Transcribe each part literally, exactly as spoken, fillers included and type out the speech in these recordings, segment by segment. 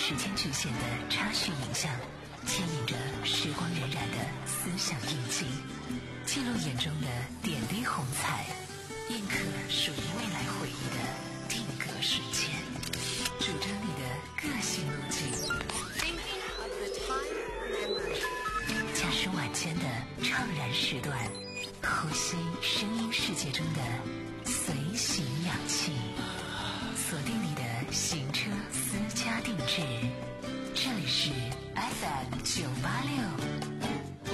时间局限的插叙影像，牵引着时光荏苒的思想印记，记录眼中的点滴红彩，印刻属于未来回忆的定格瞬间，主张你的个性路径。驾驶晚间的怅然时段，呼吸声音世界中的随行氧气，锁定你的行车私家定制。这里是 F M 九八六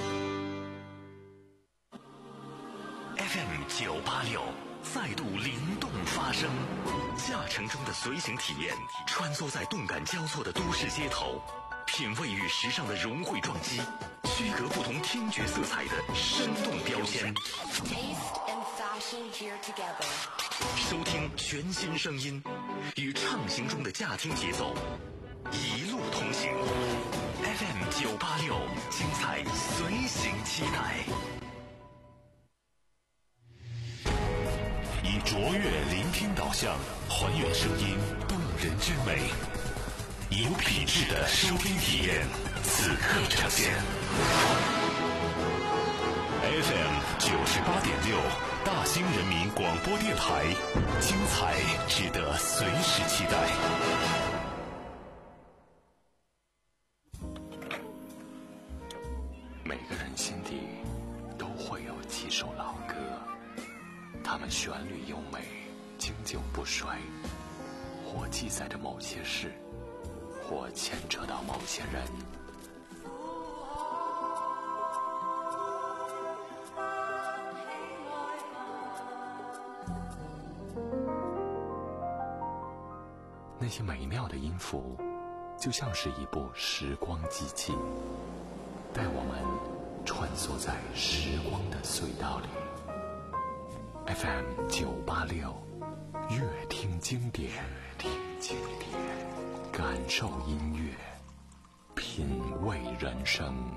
F M 九八六再度灵动发声，驾乘中的随行体验，穿梭在动感交错的都市街头，品味与时尚的融汇撞击，区隔不同听觉色彩的生动标签，收听全新声音，与畅行中的驾听节奏一路同行。 F M 九八六，精彩随行期待。以卓越聆听导向，还原声音动人之美，有品质的收听体验，此刻呈现。F M 九十八点六，大兴人民广播电台，精彩值得随时期待。每个人心底都会有几首老歌，它们旋律优美，经久不衰，或记载着某些事，或牵扯到某些人。那些美妙的音符，就像是一部时光机器，带我们穿梭在时光的隧道里。F M 九八六，乐听经典，乐听经典，感受音乐，品味人生。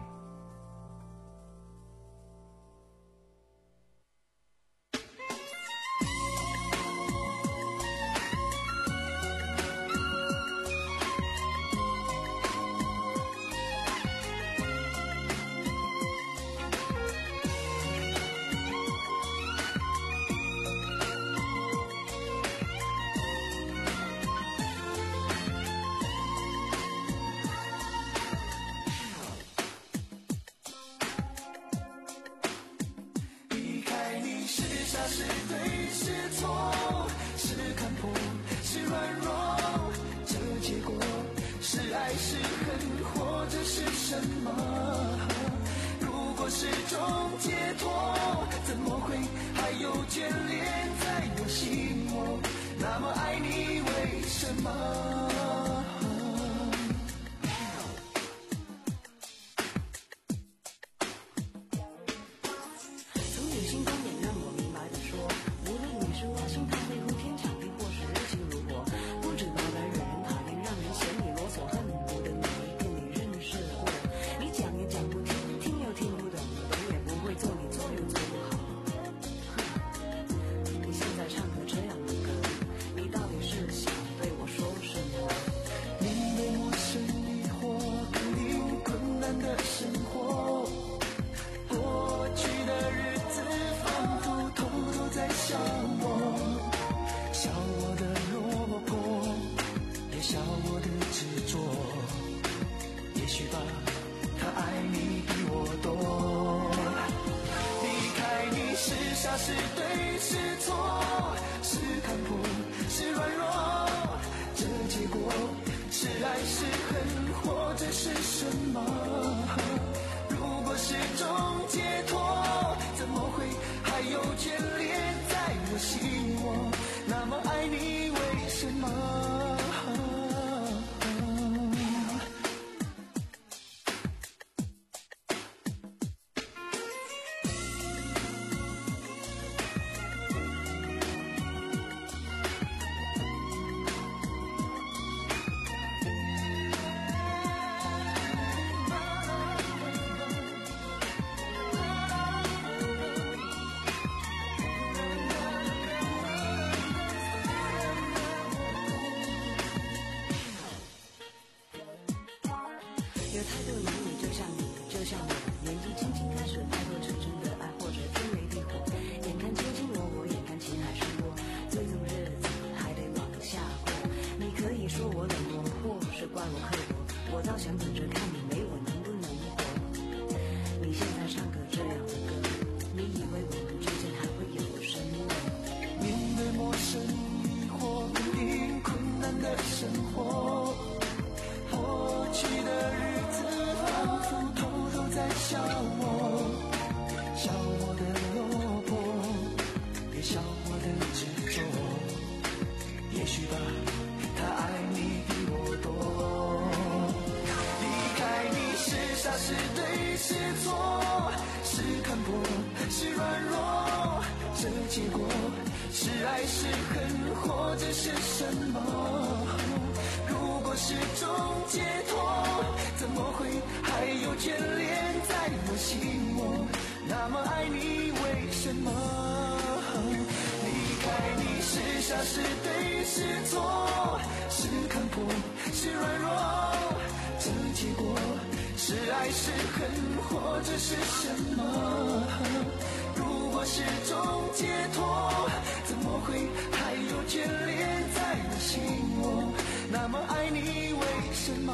是错，是看破，是软弱，这结果是爱是恨或者是什么？如果是种解脱，怎么会还有眷恋在我心窝？那么爱你为什么？离开你是傻是对是错，是看破是软弱，这结果是爱是恨或者是什么？如果是种解脱，怎么会还有眷恋在我心窝？那么爱你为什么？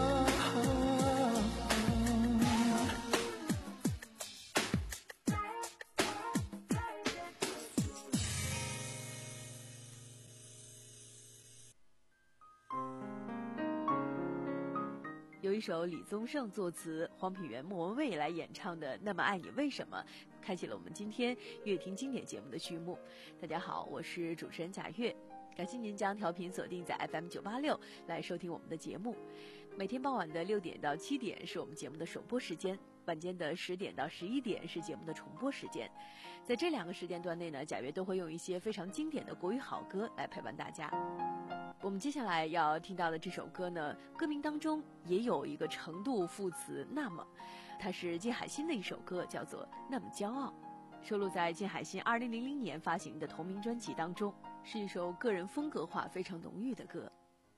有一首李宗盛作词、黄品源、莫文蔚来演唱的《那么爱你为什么》，开启了我们今天乐听经典节目的序幕。大家好，我是主持人贾月，感谢您将调频锁定在 F M 九八六来收听我们的节目。每天傍晚的六点到七点是我们节目的首播时间，晚间的十点到十一点是节目的重播时间。在这两个时间段内呢，贾月都会用一些非常经典的国语好歌来陪伴大家。我们接下来要听到的这首歌呢，歌名当中也有一个程度副词那么，它是金海心的一首歌，叫做《那么骄傲》，收录在金海心二零零零年发行的同名专辑当中，是一首个人风格化非常浓郁的歌。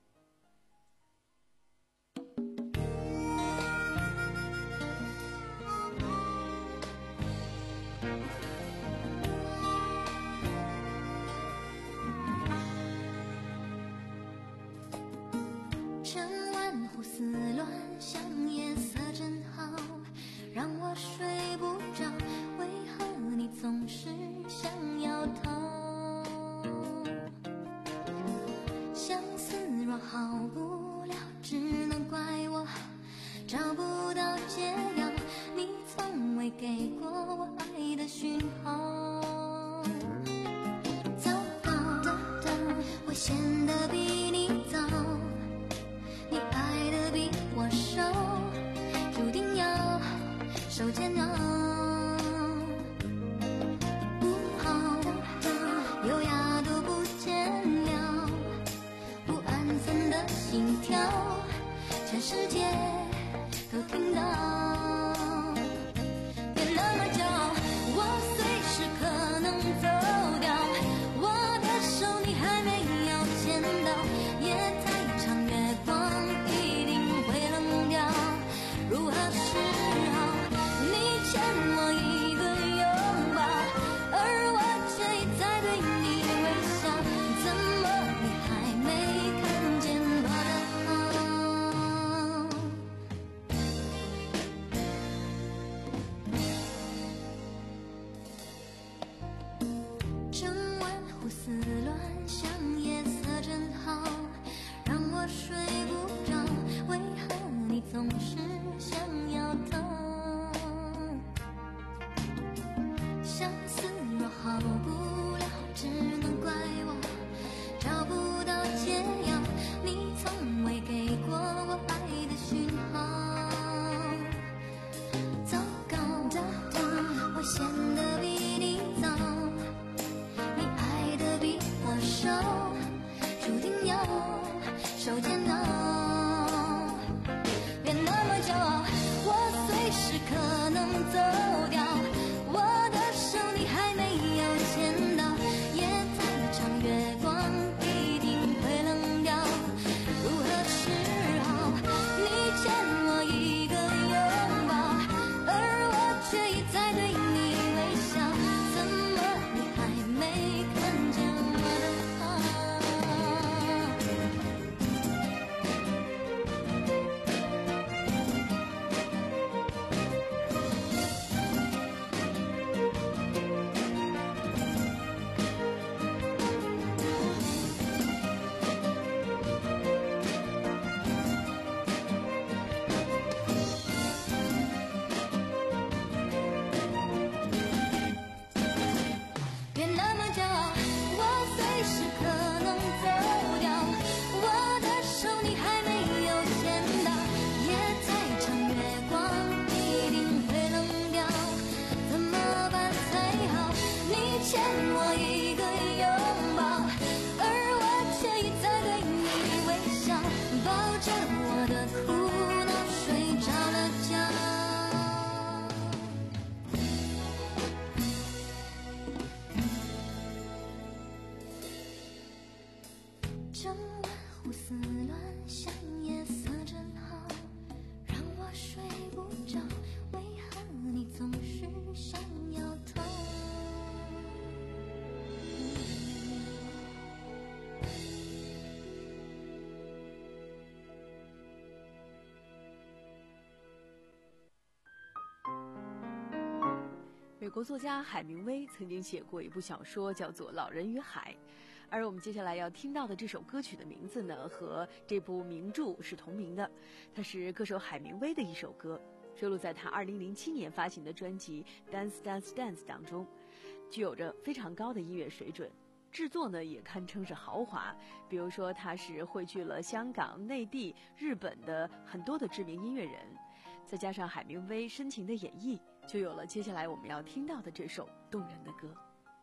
胡思乱想，夜色真好，让我睡不着。为何你总是想要逃？相思整晚胡思乱想，夜色真好，让我睡不着，为何你总是想要逃？ 美国作家海明威曾经写过一部小说，叫做《老人与海》，而我们接下来要听到的这首歌曲的名字呢，和这部名著是同名的。它是歌手海明威的一首歌，收录在他二零零七年发行的专辑《Dance Dance Dance》当中，具有着非常高的音乐水准，制作呢也堪称是豪华。比如说，它是汇聚了香港、内地、日本的很多的知名音乐人，再加上海明威深情的演绎，就有了接下来我们要听到的这首动人的歌。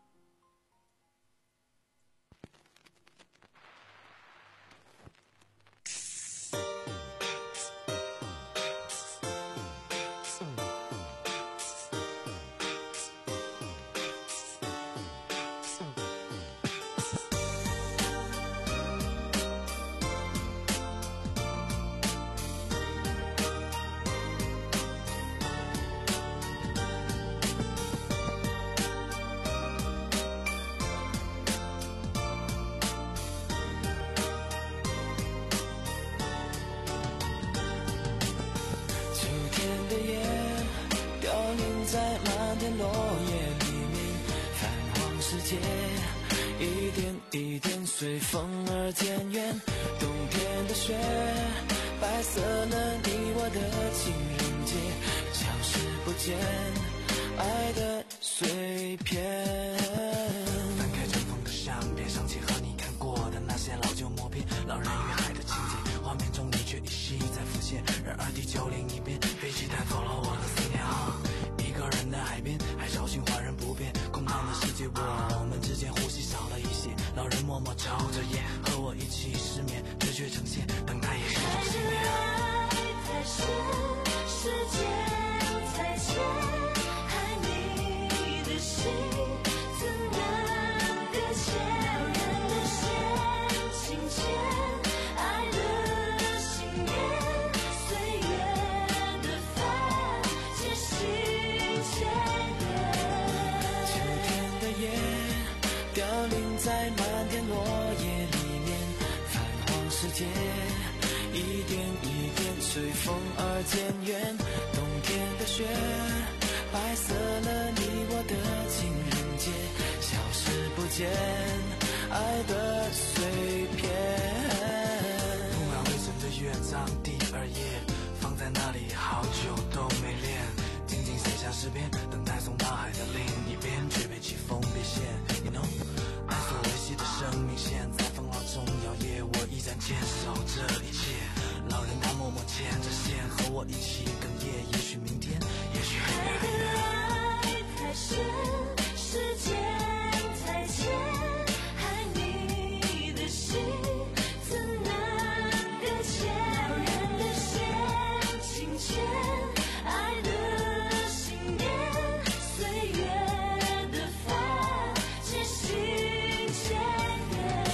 在漫天落叶里面，泛黄世界一点一点随风而渐远。冬天的雪白色了你我的情人节，消失不见爱的碎片。翻开尘封的相片，想起和你看过的那些老旧默片，老人与海的情节，画面中你却依稀在浮现。然而地球另一边，飞机带走了我的思念啊。一个人的海边，海潮心华人不变，空荡的世界，我们之间呼吸少了一些。老人默默抽着烟，和我一起失眠，这却呈现等待也是种幸免。 爱太深，时间太浅，爱你的心怎能搁浅？人的线轻牵，爱的信念，岁月的帆渐行渐远。 秋天的叶凋零在漫天落叶里面，泛黄世界一点一点随风而渐远。冬天的雪白色了你我的情人节，消失不见爱的碎片。不满未审的乐章第二页，放在那里好久都没练，静静写下诗篇，等待送到海的另一边，却被起风别线。You know， 爱所维系的生命线在风浪中摇曳，我依然坚守这一切。老人他默默牵着线，和我一起哽咽，也许明天，也许很远很远。 爱太深，时间太浅，爱你的心怎能搁浅？人的线轻牵，爱的信念，岁月的帆渐行渐远。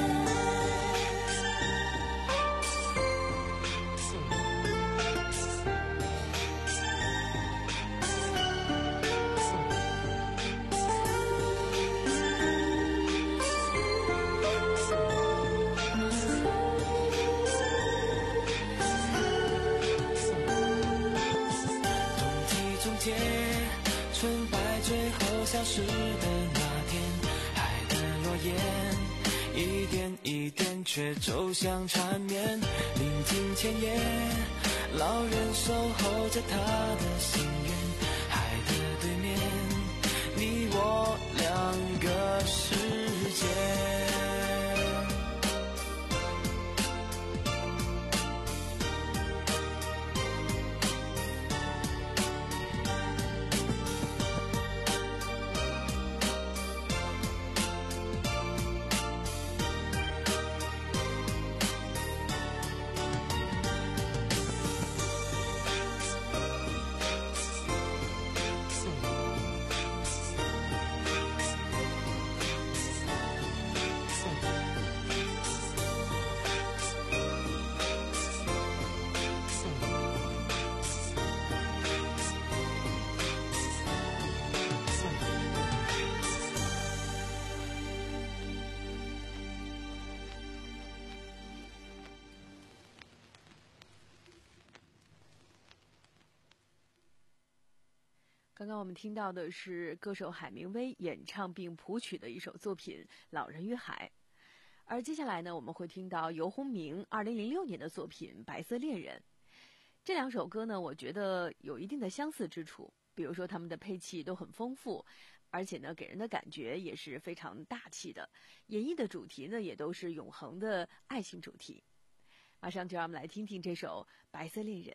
冬季终结，纯白最后消失的那天，海的落叶一点一点却走向缠绵。临近前夜，老人守候着他的心愿，海的对面，你我两个世界。 刚刚我们听到的是歌手海明威演唱并谱曲的一首作品《老人与海》，而接下来呢，我们会听到游鸿明二零零六年的作品《白色恋人》。这两首歌呢，我觉得有一定的相似之处，比如说他们的配器都很丰富，而且呢，给人的感觉也是非常大气的，演绎的主题呢，也都是永恒的爱情主题。马上就让我们来听听这首《白色恋人》。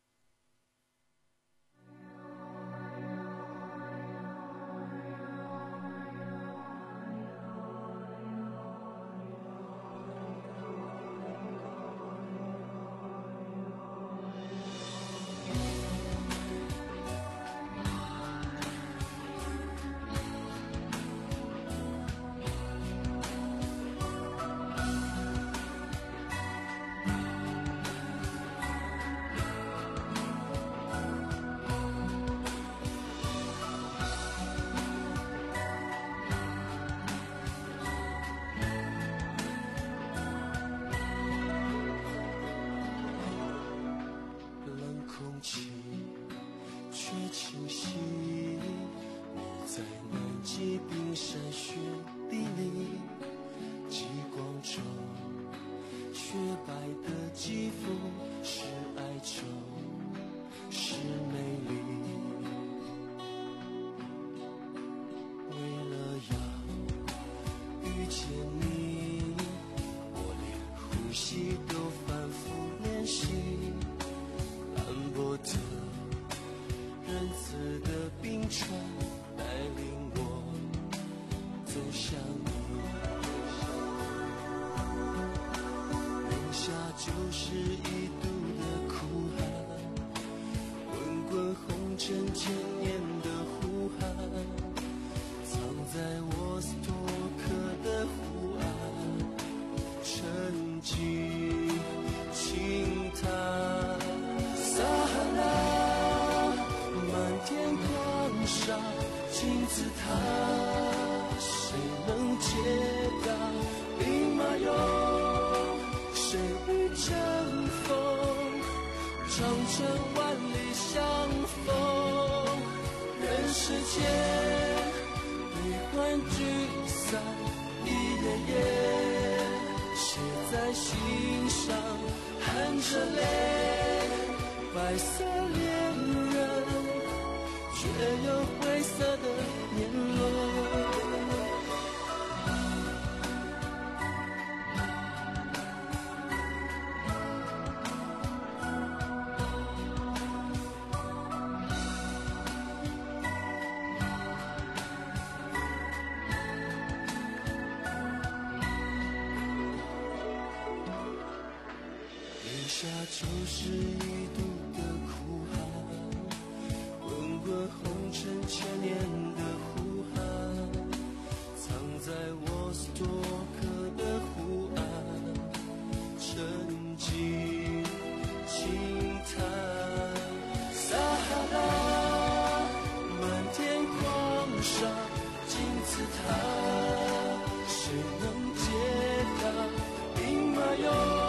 就是一度的哭喊，滚滚红尘千年的呼喊，藏在我斯托克的湖岸，沉寂轻叹，撒哈拉漫天狂沙金字塔，谁能解答兵马俑？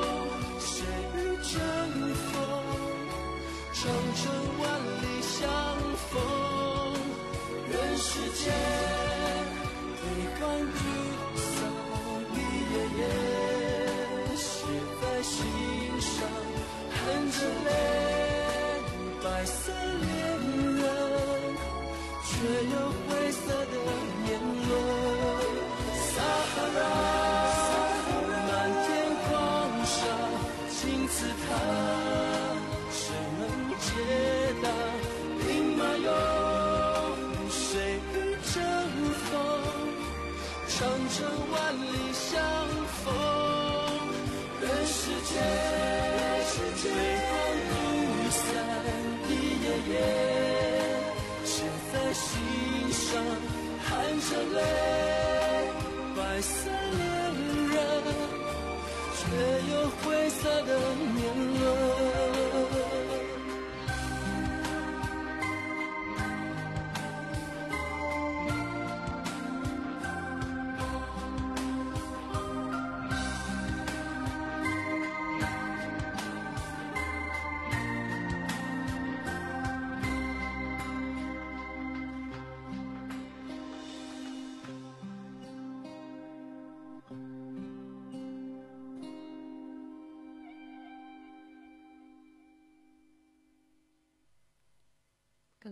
长城万里相逢，人世间悲欢聚散一页页写在心上，含着泪，白色恋人，却有灰色的年轮。撒哈拉漫天狂沙金字塔，解答兵马俑，谁与争锋？长城万里相逢，人世间悲欢聚散一页页写在心上，含着泪，白色恋人，却有灰色的年轮。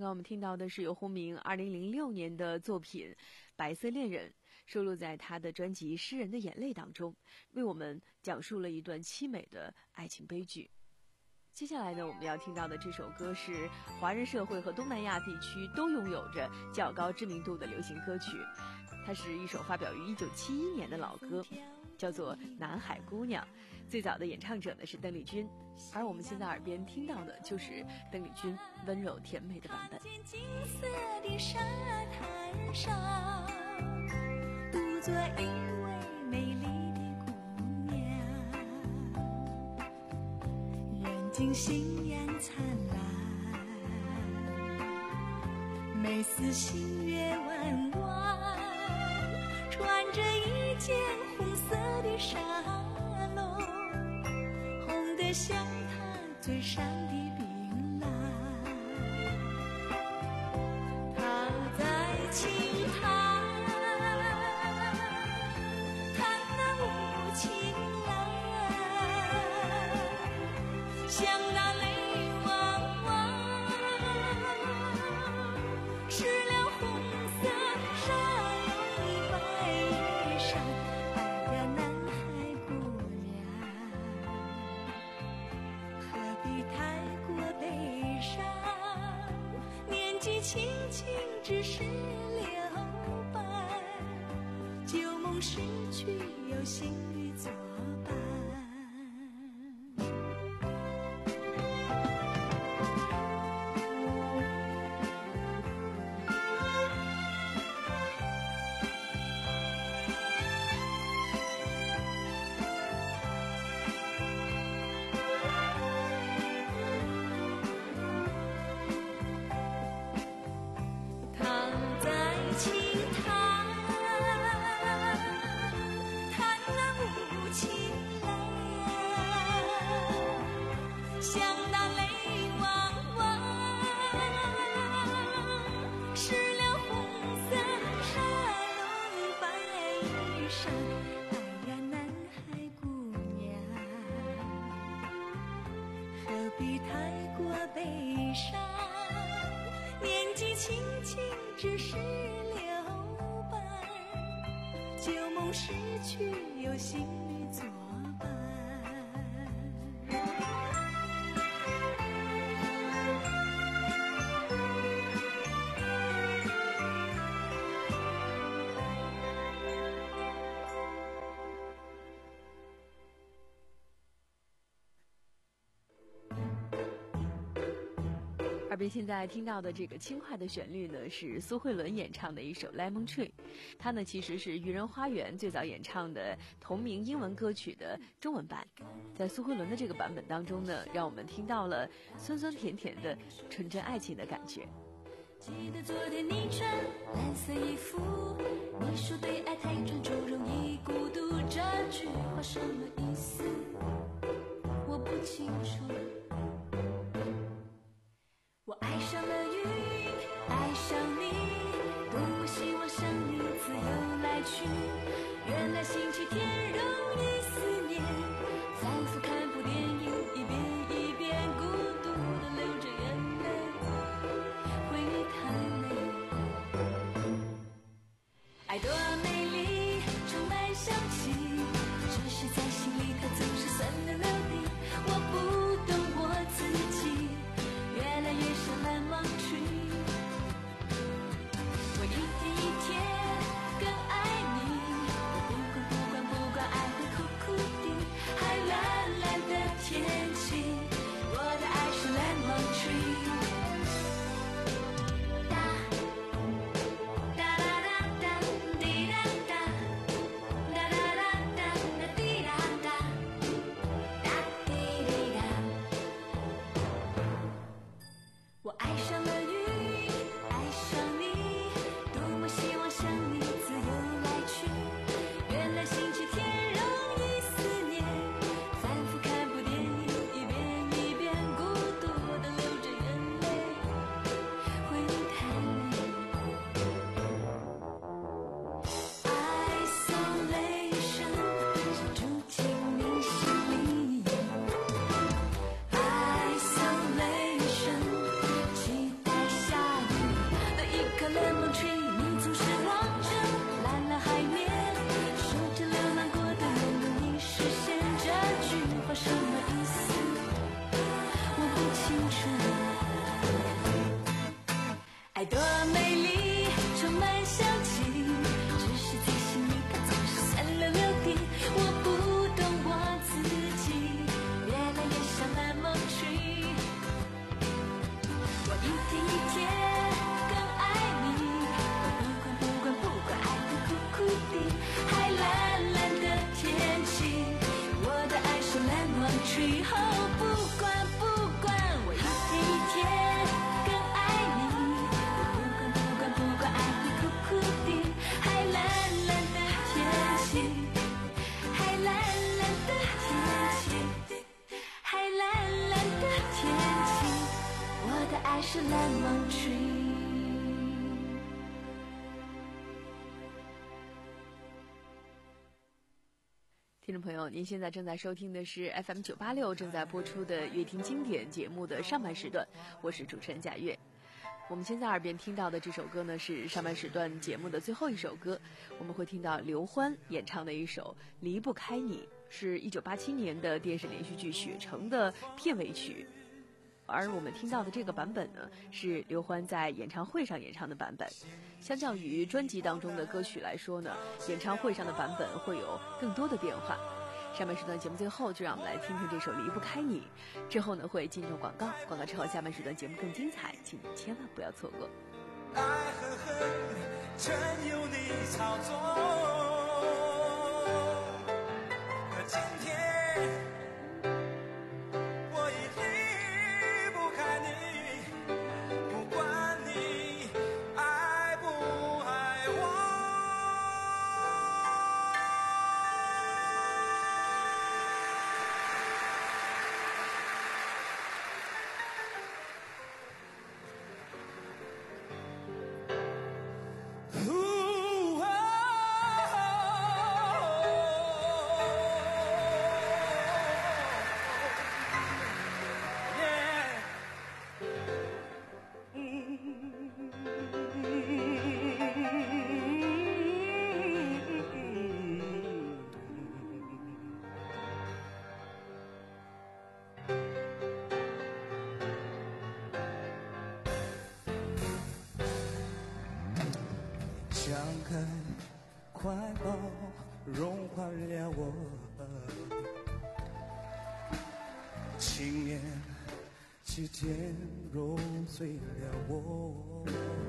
刚我们听到的是游鸿明二零零六年的作品《白色恋人》，收录在他的专辑《诗人的眼泪》当中，为我们讲述了一段凄美的爱情悲剧。接下来呢，我们要听到的这首歌是华人社会和东南亚地区都拥有着较高知名度的流行歌曲，它是一首发表于一九七一年的老歌，叫做《南海姑娘》。最早的演唱者呢是邓丽君，而我们现在耳边听到的就是邓丽君温柔甜美的版本。 金色的沙滩上，独坐一位美丽的姑娘，眼睛星眼灿烂，眉似新月弯弯，穿着一件红色的纱笼，红得像她嘴上的槟榔。她在轻弹，弹那无情来，想那泪汪汪，湿了红色纱笼白衣裳。哎呀，南海姑娘，何必太过悲伤？年纪轻轻只是留白，旧梦逝去有新侣作伴。她在轻弹，弹那无情来，想那泪汪汪，湿了红色纱笼白衣裳。哎呀，南海姑娘，何必太过悲伤？年纪轻轻只是留白，旧梦逝去有新侣作伴。 耳边现在听到的这个轻快的旋律呢，是苏慧伦演唱的一首《Lemon Tree》，它呢其实是愚人花园最早演唱的同名英文歌曲的中文版。在苏慧伦的这个版本当中呢，让我们听到了酸酸甜甜的纯真爱情的感觉。 记得昨天你穿蓝色衣服，你说对爱太专注容易孤独，这句话什么意思？我不清楚。我爱上了云，爱上你，多么希望像你自由来去。原来星期天容易思念，仿佛看部电影，一遍一遍孤独地流着眼泪，回忆太美。爱多美丽，充满香气，这是在气，海蓝蓝的天气，海蓝蓝的天气，我的爱是蓝梦tree。 听众朋友，您现在正在收听的是 F M 九八六正在播出的乐听经典节目的上半时段，我是主持人贾月。我们现在耳边听到的这首歌呢，是上半时段节目的最后一首歌，我们会听到刘欢演唱的一首《离不开你》，是一九八七年的电视连续剧《雪城》的片尾曲。而我们听到的这个版本呢，是刘欢在演唱会上演唱的版本。相较于专辑当中的歌曲来说呢，演唱会上的版本会有更多的变化。上半时段节目最后，就让我们来听听这首《离不开你》。之后呢，会进入广告，广告之后下半时段节目更精彩，请你千万不要错过。 爱和恨全由你操纵，可今天我已离不开你，不管你爱不爱我。像个快跑融化了我，情面之间揉碎了我，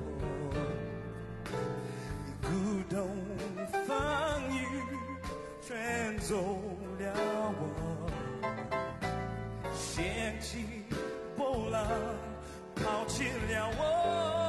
鼓动风雨卷走了我，掀起波浪抛弃了我。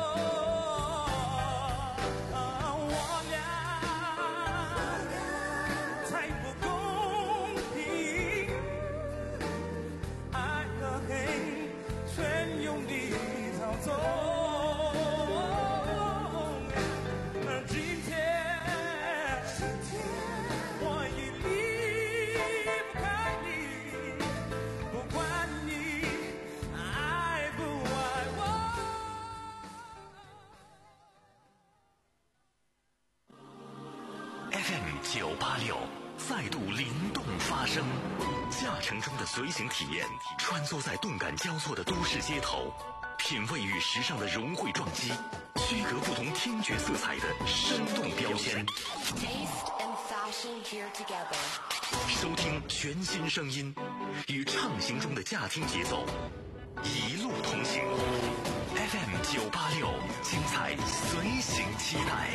F M 九八六再度灵动发声，驾乘中的随行体验，穿梭在动感交错的都市街头，品味与时尚的融汇撞击，区隔不同听觉色彩的生动标签。 Taste and fashion here together. 收听全新声音，与畅行中的驾听节奏，一路同行。F M 九八六，精彩随行期待。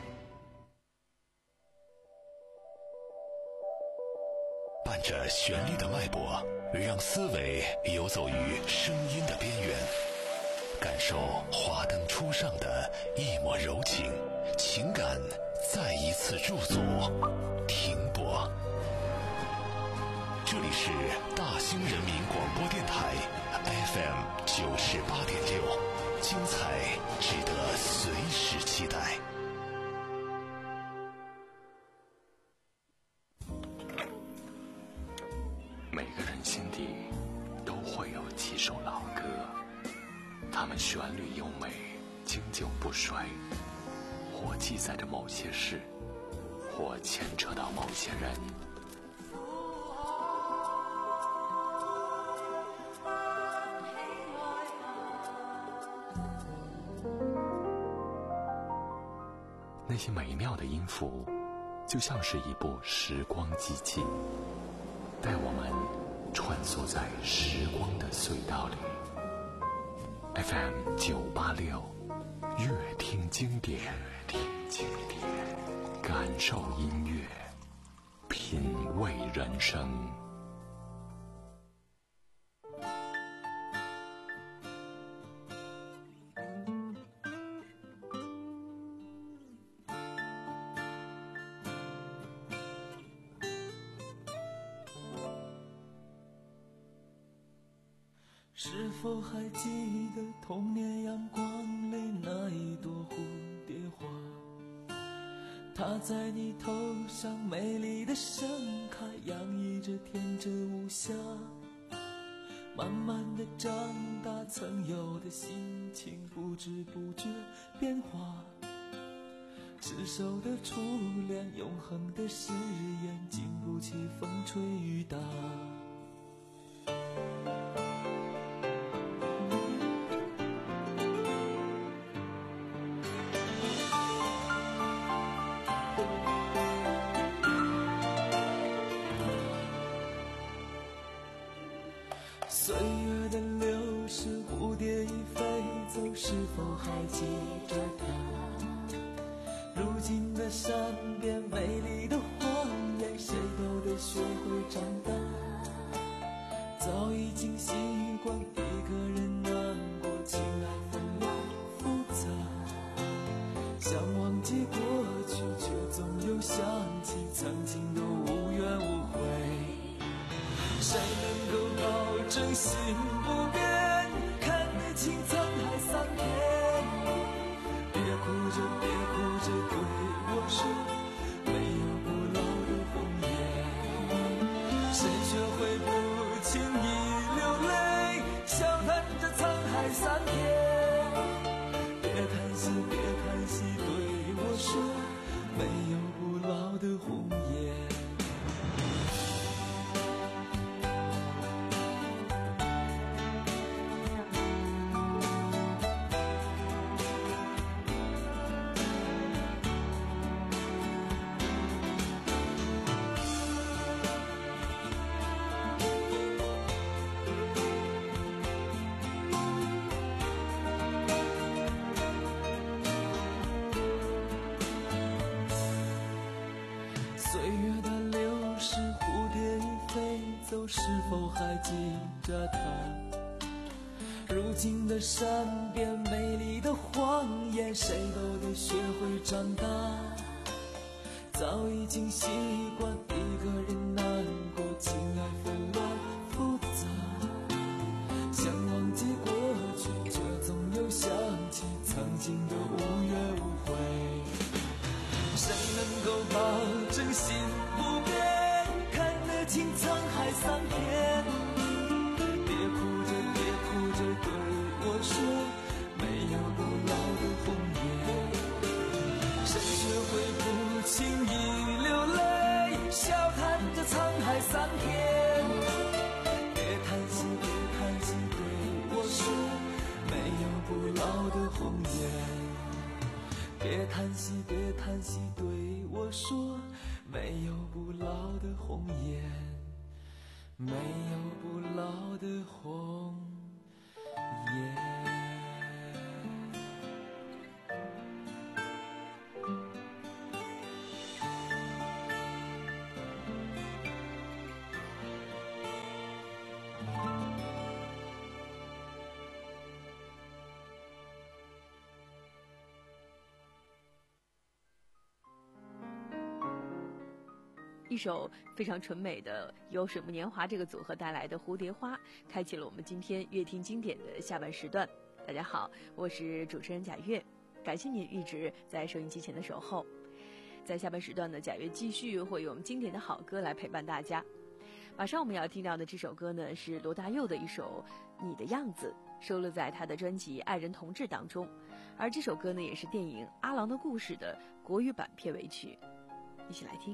伴着旋律的脉搏，让思维游走于声音的边缘，感受华灯初上的一抹柔情，情感再一次驻足停泊。这里是大兴人民广播电台 F M 九十八点六，精彩值得随时期待。每个人心底都会有几首老歌，它们旋律优美，经久不衰，或记载着某些事，或牵扯到某些人。那些美妙的音符，就像是一部时光机器，带我们穿梭在时光的隧道里。F M 九八六，乐听经典，乐听经典，感受音乐，品味人生。 是否还记得童年阳光里那一朵蝴蝶花？它在你头上美丽的盛开，洋溢着天真无瑕。慢慢的长大，曾有的心情不知不觉变化。执手的初恋，永恒的誓言，经不起风吹雨打。岁月的流逝，蝴蝶已飞走，是否还记着它？如今的山边，美丽的荒野，谁都得学会长大。早已经习惯一个人难过，情爱纷乱复杂。想忘记过去，却总有想起曾经的无怨无悔。谁能够保证心不变，看得清沧海桑田？别哭着别哭着对我说，没有不老的红颜。谁学会不轻易流泪，笑看着沧海桑田？别叹息别叹息对我说，没有不老的红颜。岁月的流逝，蝴蝶已飞走，是否还记着它？如今的山边，美丽的荒野，谁都得学会长大。早已经习惯一个人难过，情爱纷乱复杂。想忘记过去，却总有想起曾经的无怨无悔。谁能够保证心不变，看得清沧海桑田？别哭着别哭着对我说，没有不老的红颜。谁学会不轻易流泪，笑看着沧海桑田？别叹息别叹息对我说，没有不老的红颜。别叹息别叹息对我说，没有不老的红颜，没有不老的红颜。 一首非常纯美的由水木年华这个组合带来的《蝴蝶花》，开启了我们今天乐听经典的下半时段。大家好，我是主持人贾月，感谢您一直在收音机前的守候。在下半时段呢，贾月继续会用经典的好歌来陪伴大家。马上我们要听到的这首歌呢，是罗大佑的一首《你的样子》，收录在他的专辑《爱人同志》当中。而这首歌呢，也是电影《阿郎的故事》的国语版片尾曲，一起来听。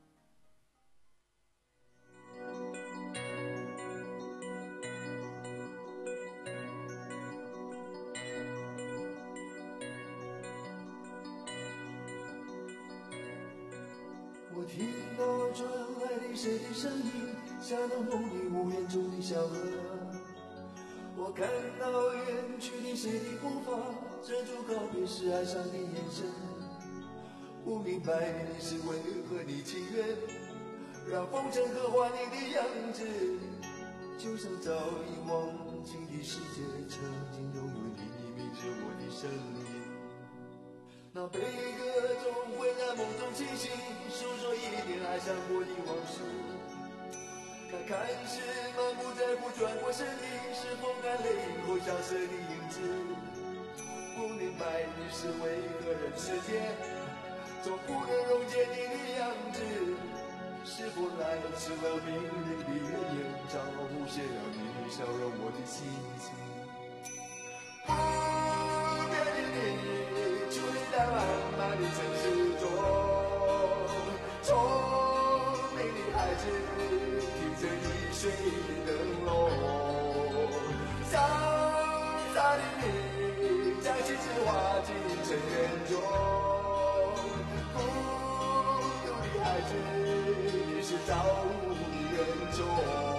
我听到传来的谁的声音，像那梦里无言中的小河。我看到远去的谁的步伐，遮住告别时哀伤的眼神。不明白你是为何你情愿让风尘刻画你的样子，就像早已忘记的世界，曾经拥有你，你明知我的声音。那悲歌总会在梦中清醒，诉说一点爱上过的往事。 那看似满不在乎转过身的，是否看泪后消失的影子？不明白你是为何人世间总不能溶解你的样子？是否来迟了命运的眼罩，无限让你消融我的心情？不变的你，伫立在漫漫的城市中，聪明的孩子，听着易碎的灯笼，潇洒的你，将心事化进尘缘中，孤独的孩子，你是造物的恩宠。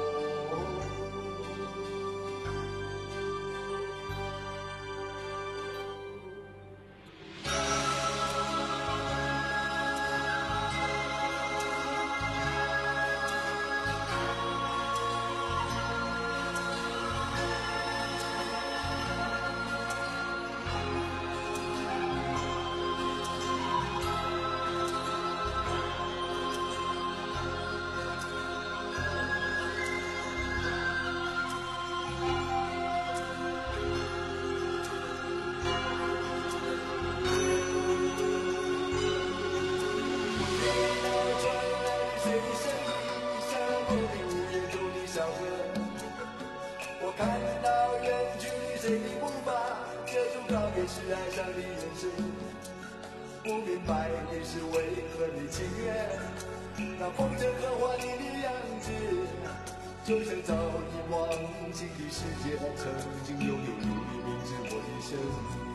是爱上的人生，不明白你是为何的情愿，那风筝刻画你的样子，就像早已忘情的世界，曾经拥有你的名字，我的生命。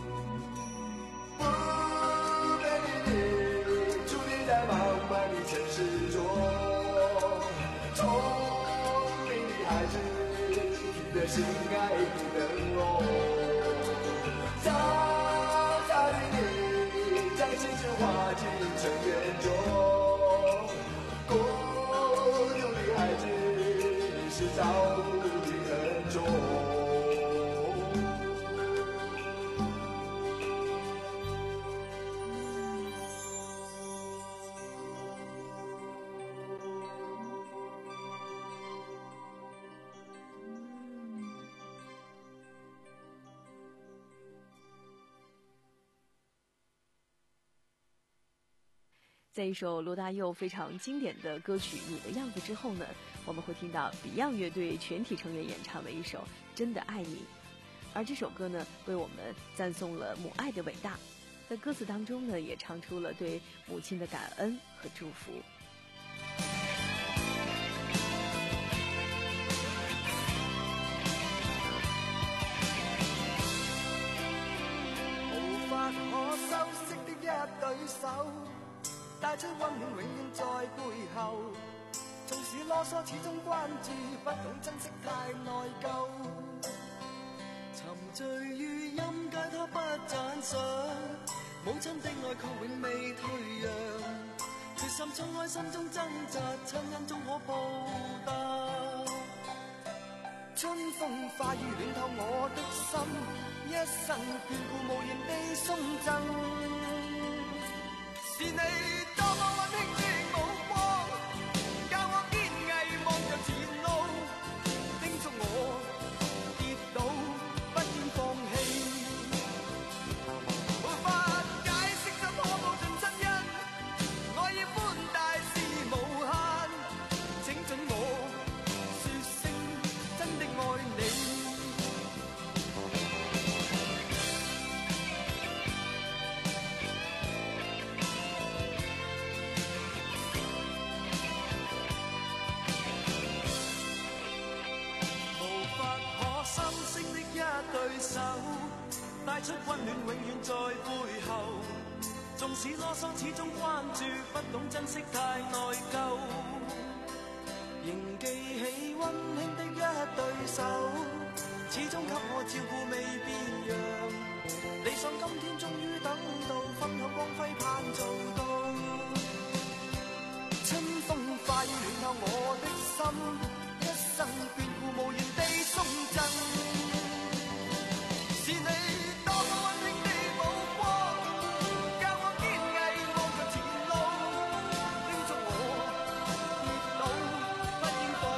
不美的你，伫立在茫茫的城市中，聪明的孩子，听着心爱的灯笼。潇洒的你，将心事化进尘缘中，孤独的孩子，你是造物的恩宠。 在一首罗大佑非常经典的歌曲《你的样子》之后呢，我们会听到 Beyond 乐队全体成员演唱的一首《真的爱你》，而这首歌呢，为我们赞颂了母爱的伟大，在歌词当中呢，也唱出了对母亲的感恩和祝福。 無法可修飾的一對手，帶出溫暖永遠在背後，縱使囉嗦始終關注，不懂珍惜太內疚，沉醉於音階他不讚賞，母親的愛卻永未退讓，決心衝開心中掙扎，親恩終可報答，春風化雨暖透我的心，一生眷顧無言地送贈，是你多麼溫馨的目光，教我堅毅望着前路，叮囑我跌倒不應放棄，無法解釋怎可報盡親恩，愛意寬大是無限，請准我說聲真的愛你。對手帶出溫暖永遠在背後，縱使囉嗦始終關注，不懂珍惜太內疚，仍記起溫馨的一對手，始終給我照顧未變樣，理想今天終於等到，分享光輝盼做到，春風化雨暖透我的心，一生眷顧無言地送贈，是你多麼溫馨的目光，教我堅毅望着前路，叮囑我跌倒不應放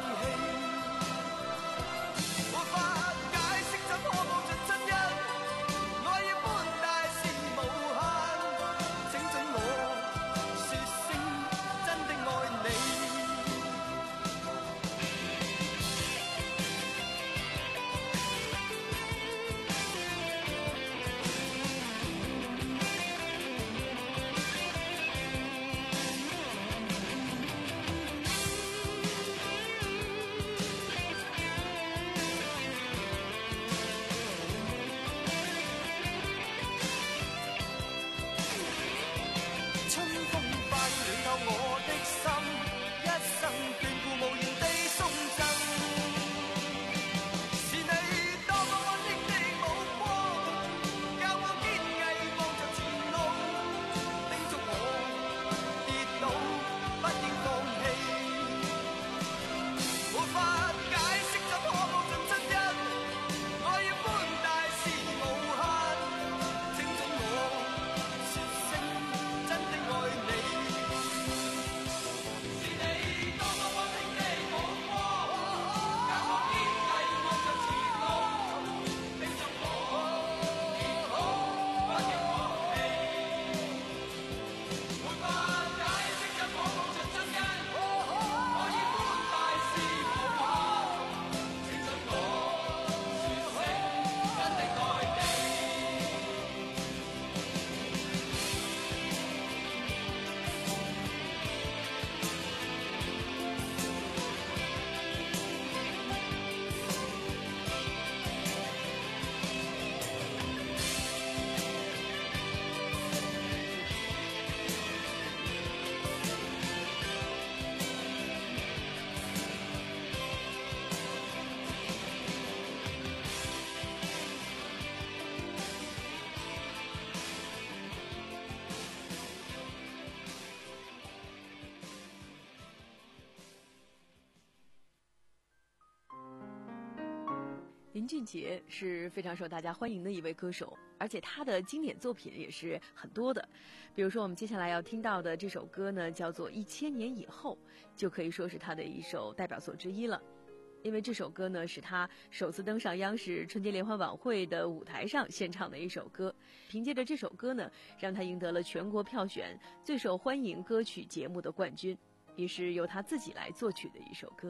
林俊杰是非常受大家欢迎的一位歌手，而且他的经典作品也是很多的。比如说我们接下来要听到的这首歌呢，叫做《一千年以后》，就可以说是他的一首代表作之一了。因为这首歌呢，是他首次登上央视春节联欢晚会的舞台上献唱的一首歌。凭借着这首歌呢，让他赢得了全国票选最受欢迎歌曲节目的冠军，也是由他自己来作曲的一首歌。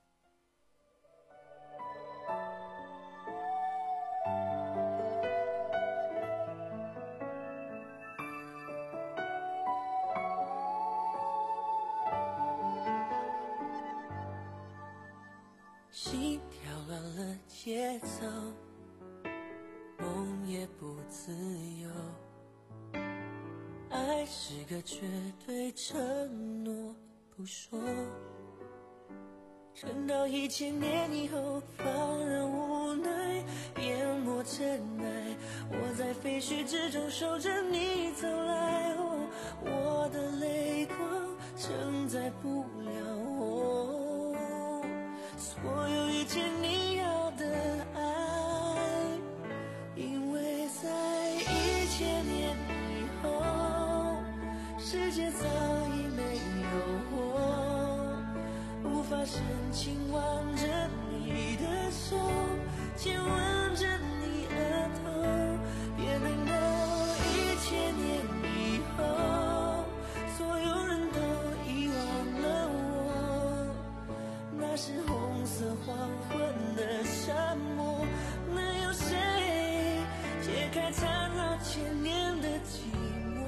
心跳乱了节奏，梦也不自由，爱是个绝对承诺不说，撑到一千年以后，放任无奈淹没尘埃，我在废墟之中守着你走来，哦，我的泪光承载不了我所有一切你要的爱，因为在一千年以后，世界早已没有我，无法深情挽着你的手，亲吻着你额头，别等到一千年以后，所有人都遗忘了我，那是红色黄昏的沙漠，能有谁解开缠绕千年的寂寞？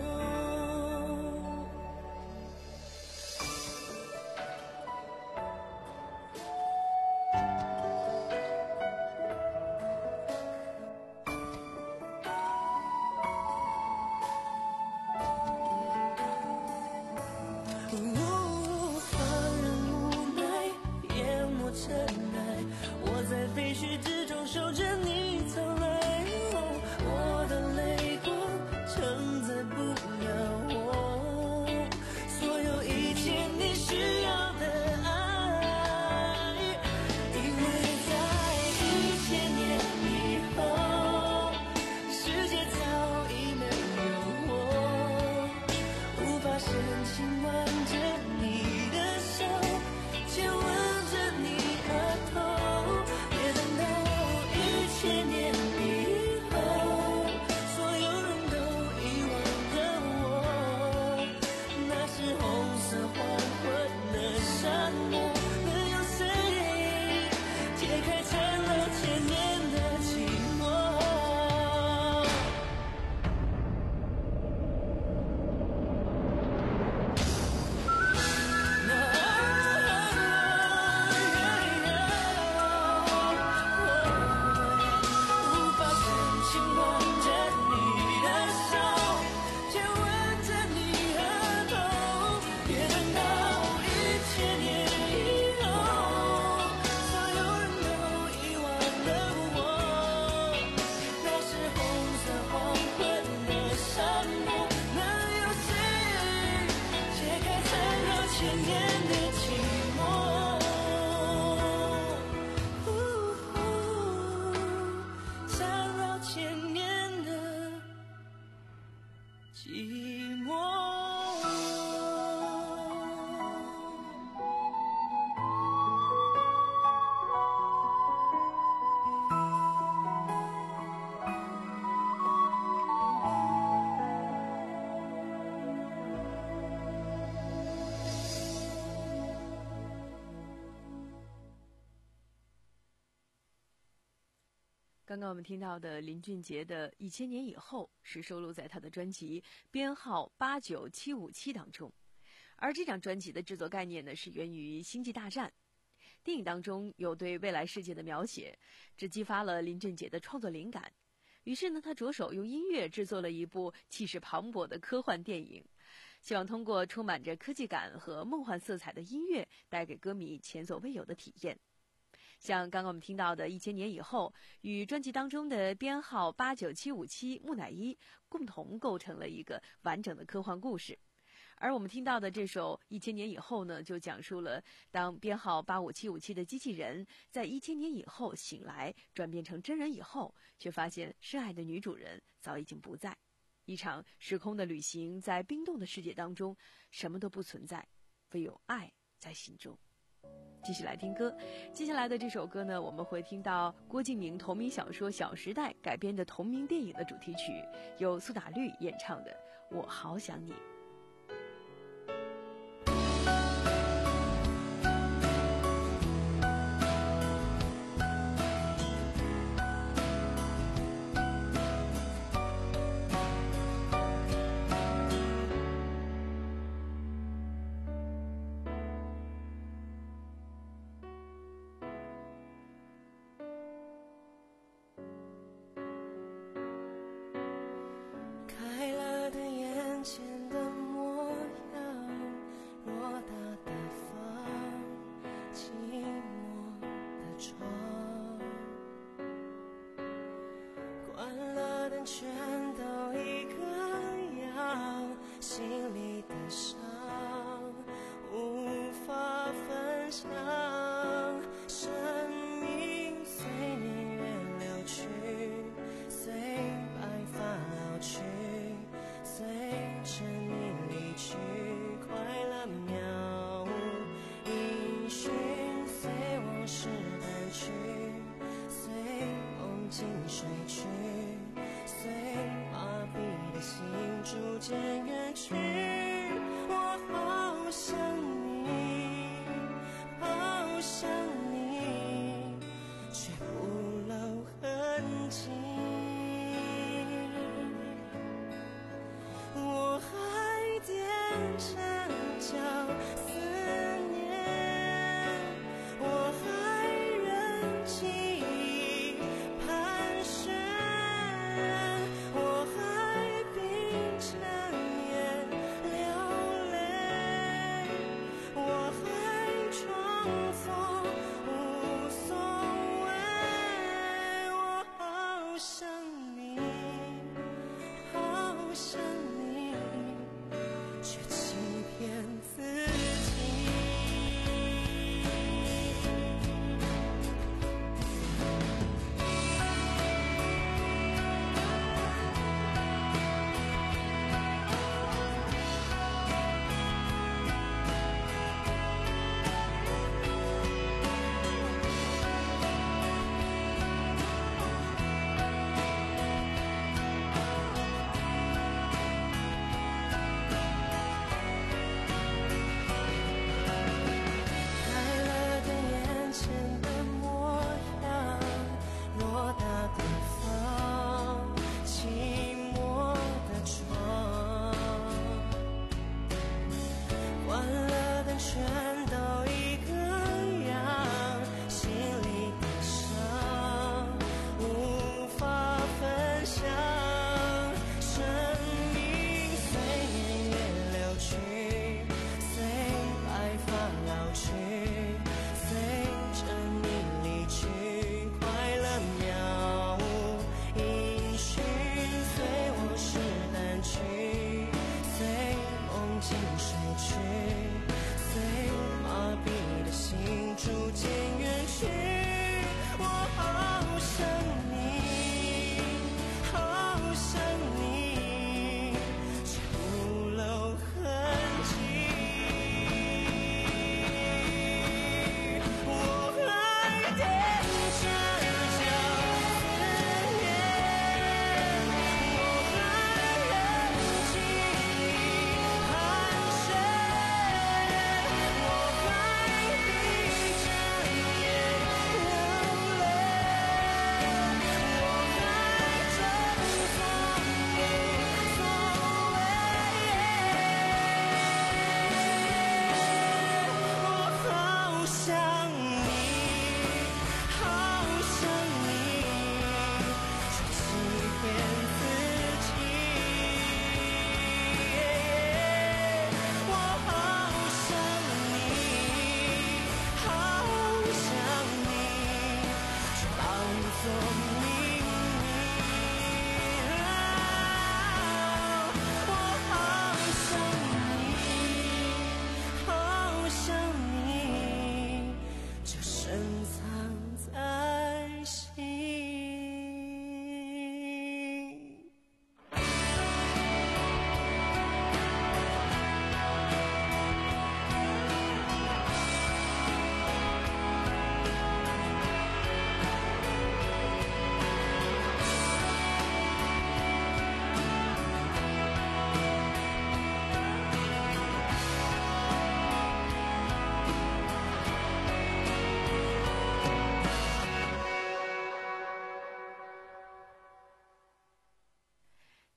废墟之中守着你走来，哦，我的泪光承载不了我所有一切你需要的爱，因为在一千年以后，世界早已没有我，无法深情挽着你的手，亲吻着你额头，千年以后，所有人都遗忘了我，那是红色黄昏的沙漠，能有谁解开缠绕千年的寂寞？ 刚刚我们听到的林俊杰的《一千年以后》是收录在他的专辑编号八九七五七当中，而这张专辑的制作概念呢是源于《星际大战》电影当中有对未来世界的描写，这激发了林俊杰的创作灵感。于是呢，他着手用音乐制作了一部气势磅礴的科幻电影，希望通过充满着科技感和梦幻色彩的音乐，带给歌迷前所未有的体验。像刚刚我们听到的《一千年以后》与专辑当中的编号八九七五七木乃伊共同构成了一个完整的科幻故事， 而我们听到的这首《一千年以后》呢，就讲述了当编号八五七五七的机器人在一千年以后醒来，转变成真人以后，却发现深爱的女主人早已经不在。一场时空的旅行，在冰冻的世界当中，什么都不存在，唯有爱在心中。继续来听歌，接下来的这首歌呢，我们会听到郭敬明同名小说《小时代》改编的同名电影的主题曲，由苏打绿演唱的《我好想你》。 全都一个样，心里的伤无法分享。生命随年月流去，随白发老去，随着你离去，快乐渺无音讯，随往事淡去，随梦境睡去，随麻痹的心逐渐远去，我好想你，好想你，却不露痕迹。我还踮着脚思念，我还忍记忆盘旋，我还闭着眼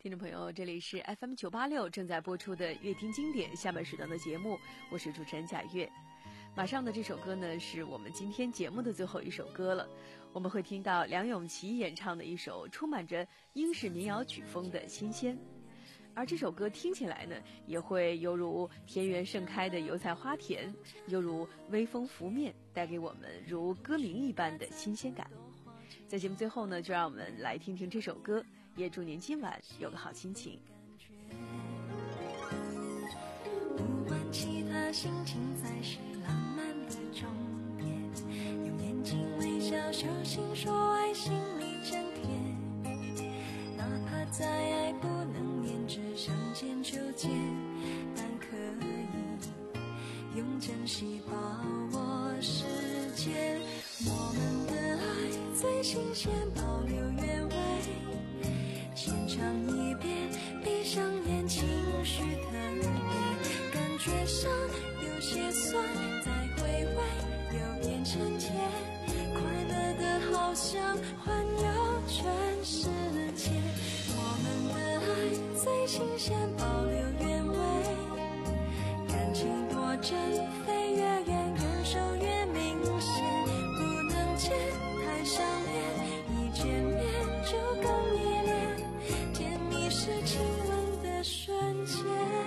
听众朋友，这里是 F M 九八六正在播出的《乐听经典》下半时段的节目，我是主持人贾月。马上的这首歌呢，是我们今天节目的最后一首歌了。我们会听到梁咏琪演唱的一首充满着英式民谣曲风的《新鲜》，而这首歌听起来呢，也会犹如田园盛开的油菜花田，犹如微风拂面，带给我们如歌名一般的新鲜感。在节目最后呢，就让我们来听听这首歌，也祝您今晚有个好心情。 不管其他心情才是浪漫的终点，用眼睛微笑手心说爱，心里真甜。哪怕再爱不能言，只相见就见，但可以用珍惜把握时间。我们的爱最新鲜，保留原味，浅尝一遍，闭上眼，情绪特别，感觉上有些酸，再回味又变成甜，快乐的好像环游全世界。我们的爱最新鲜，保留原味，感情多真，飞越远，感受越明显，不能见太想念，一见面就更依恋，甜蜜是亲吻的瞬间。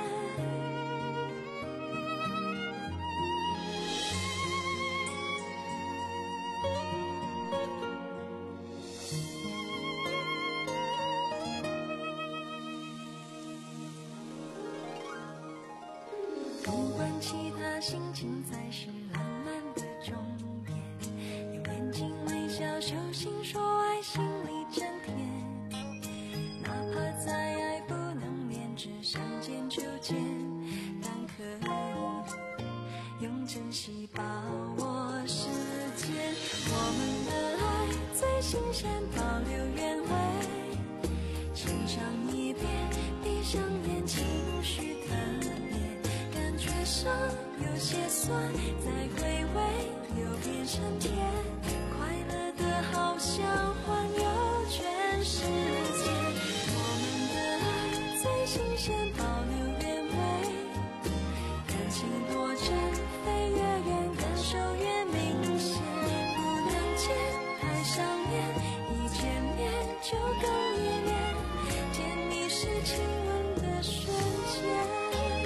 不管其他心情才是浪漫的终点，用眼睛微笑手心说爱，心里真甜。哪怕再爱不能恋，只相见就见，但可以用珍惜把握时间。我们的爱最新鲜，保留原味，浅尝一遍，闭上眼，情绪特别，感觉上有些酸，再回味又变成甜，快乐的好像环游全世界。我们的爱最新鲜，保留原味，感情多真，飞越远，感受越明显，不能见太想念，一见面就更依恋，甜蜜是亲吻的瞬间。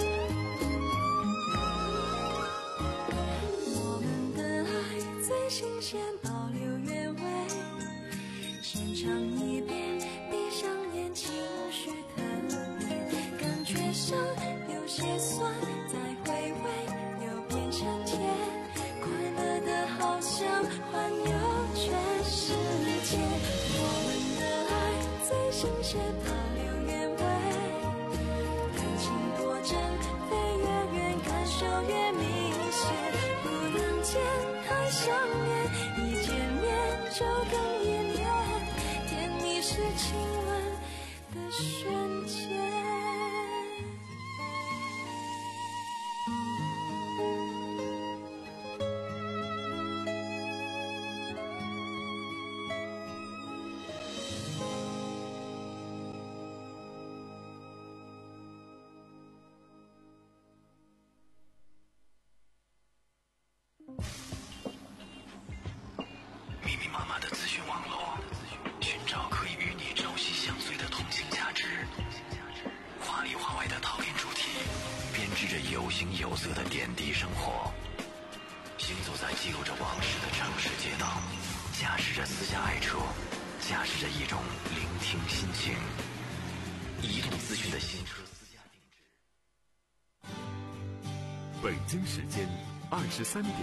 我们的爱最新鲜，保留原味，浅尝一遍，闭上眼，情绪特别，感觉上有些酸，再回味又变成甜，快乐的好像环游全世界。我们的爱最新鲜，保留原味，感情多真，飞越远，感受越明显，不能见太想念，一见面就更依恋，甜蜜是亲吻的瞬间。 密密麻麻的资讯网络，寻找可以与你朝夕相随的同性价值。华里华外的讨论主题，编织着有形有色的点滴生活。行走在记录着往事的城市街道，驾驶着私家爱车，驾驶着一种聆听心情。移动资讯的新车私家定制。 北京时间二十三点。